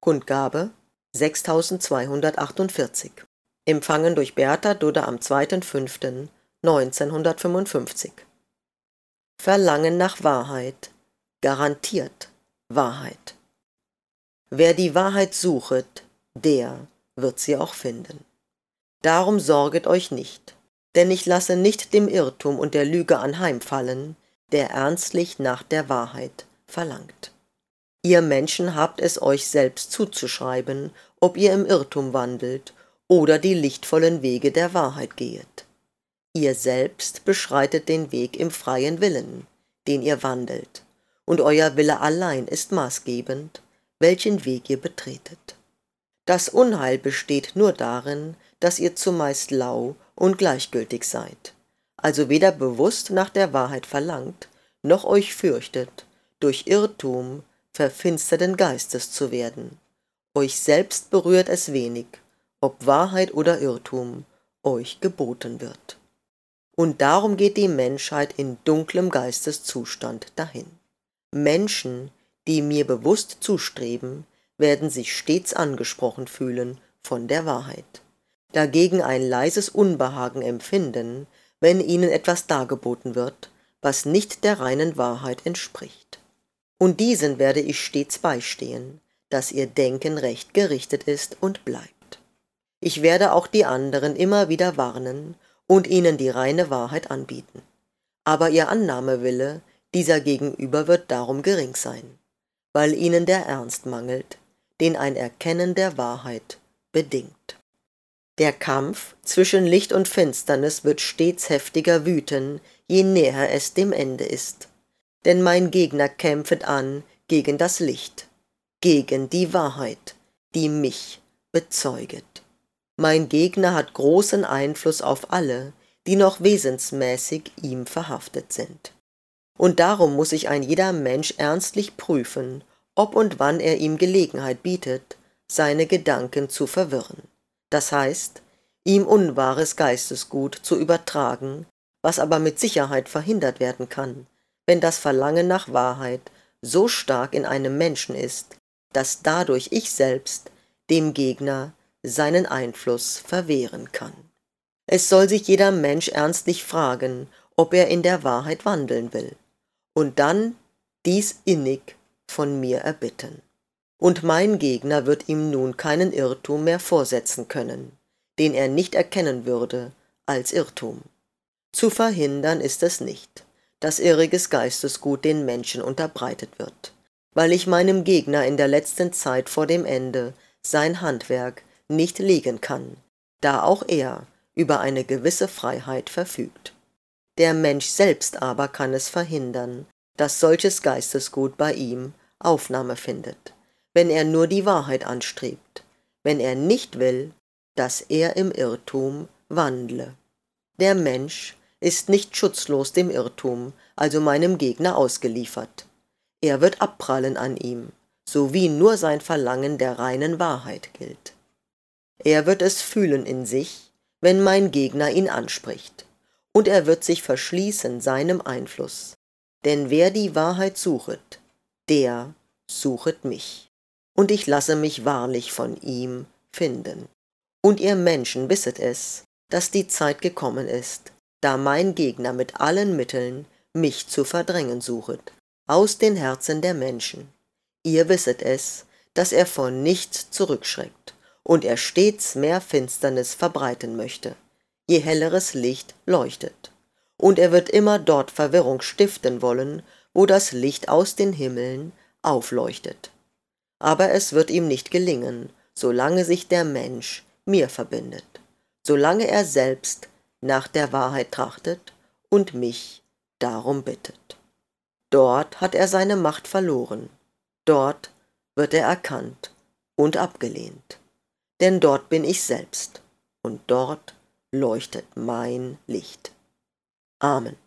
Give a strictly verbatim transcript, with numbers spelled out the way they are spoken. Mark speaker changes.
Speaker 1: Kundgabe sechstausendzweihundertachtundvierzig. Empfangen durch Bertha Dudde am zweiter fünfter neunzehnhundertfünfundfünfzig. Verlangen nach Wahrheit, garantiert Wahrheit. Wer die Wahrheit suchet, der wird sie auch finden. Darum sorget euch nicht, denn ich lasse nicht dem Irrtum und der Lüge anheimfallen, der ernstlich nach der Wahrheit verlangt. Ihr Menschen habt es euch selbst zuzuschreiben, ob ihr im Irrtum wandelt oder die lichtvollen Wege der Wahrheit gehet. Ihr selbst beschreitet den Weg im freien Willen, den ihr wandelt, und euer Wille allein ist maßgebend, welchen Weg ihr betretet. Das Unheil besteht nur darin, dass ihr zumeist lau und gleichgültig seid, also weder bewusst nach der Wahrheit verlangt, noch euch fürchtet, durch Irrtum verfinsterten Geistes zu werden. Euch selbst berührt es wenig, ob Wahrheit oder Irrtum euch geboten wird. Und darum geht die Menschheit in dunklem Geisteszustand dahin. Menschen, die mir bewusst zustreben, werden sich stets angesprochen fühlen von der Wahrheit, dagegen ein leises Unbehagen empfinden, wenn ihnen etwas dargeboten wird, was nicht der reinen Wahrheit entspricht. Und diesen werde ich stets beistehen, dass ihr Denken recht gerichtet ist und bleibt. Ich werde auch die anderen immer wieder warnen und ihnen die reine Wahrheit anbieten. Aber ihr Annahmewille dieser Gegenüber wird darum gering sein, weil ihnen der Ernst mangelt, den ein Erkennen der Wahrheit bedingt. Der Kampf zwischen Licht und Finsternis wird stets heftiger wüten, je näher es dem Ende ist. Denn mein Gegner kämpfet an gegen das Licht, gegen die Wahrheit, die mich bezeuget. Mein Gegner hat großen Einfluss auf alle, die noch wesensmäßig ihm verhaftet sind. Und darum muss sich ein jeder Mensch ernstlich prüfen, ob und wann er ihm Gelegenheit bietet, seine Gedanken zu verwirren. Das heißt, ihm unwahres Geistesgut zu übertragen, was aber mit Sicherheit verhindert werden kann, wenn das Verlangen nach Wahrheit so stark in einem Menschen ist, dass dadurch ich selbst dem Gegner seinen Einfluss verwehren kann. Es soll sich jeder Mensch ernstlich fragen, ob er in der Wahrheit wandeln will, und dann dies innig von mir erbitten. Und mein Gegner wird ihm nun keinen Irrtum mehr vorsetzen können, den er nicht erkennen würde als Irrtum. Zu verhindern ist es nicht, dass irriges Geistesgut den Menschen unterbreitet wird, weil ich meinem Gegner in der letzten Zeit vor dem Ende sein Handwerk nicht legen kann, da auch er über eine gewisse Freiheit verfügt. Der Mensch selbst aber kann es verhindern, dass solches Geistesgut bei ihm Aufnahme findet, wenn er nur die Wahrheit anstrebt, wenn er nicht will, dass er im Irrtum wandle. Der Mensch ist nicht schutzlos dem Irrtum, also meinem Gegner, ausgeliefert. Er wird abprallen an ihm, so wie nur sein Verlangen der reinen Wahrheit gilt. Er wird es fühlen in sich, wenn mein Gegner ihn anspricht, und er wird sich verschließen seinem Einfluss. Denn wer die Wahrheit suchet, der suchet mich, und ich lasse mich wahrlich von ihm finden. Und ihr Menschen wisset es, dass die Zeit gekommen ist, da mein Gegner mit allen Mitteln mich zu verdrängen suchet, aus den Herzen der Menschen. Ihr wisset es, dass er vor nichts zurückschreckt und er stets mehr Finsternis verbreiten möchte, je helleres Licht leuchtet. Und er wird immer dort Verwirrung stiften wollen, wo das Licht aus den Himmeln aufleuchtet. Aber es wird ihm nicht gelingen, solange sich der Mensch mir verbindet, solange er selbst nach der Wahrheit trachtet und mich darum bittet. Dort hat er seine Macht verloren, dort wird er erkannt und abgelehnt, denn dort bin ich selbst und dort leuchtet mein Licht. Amen.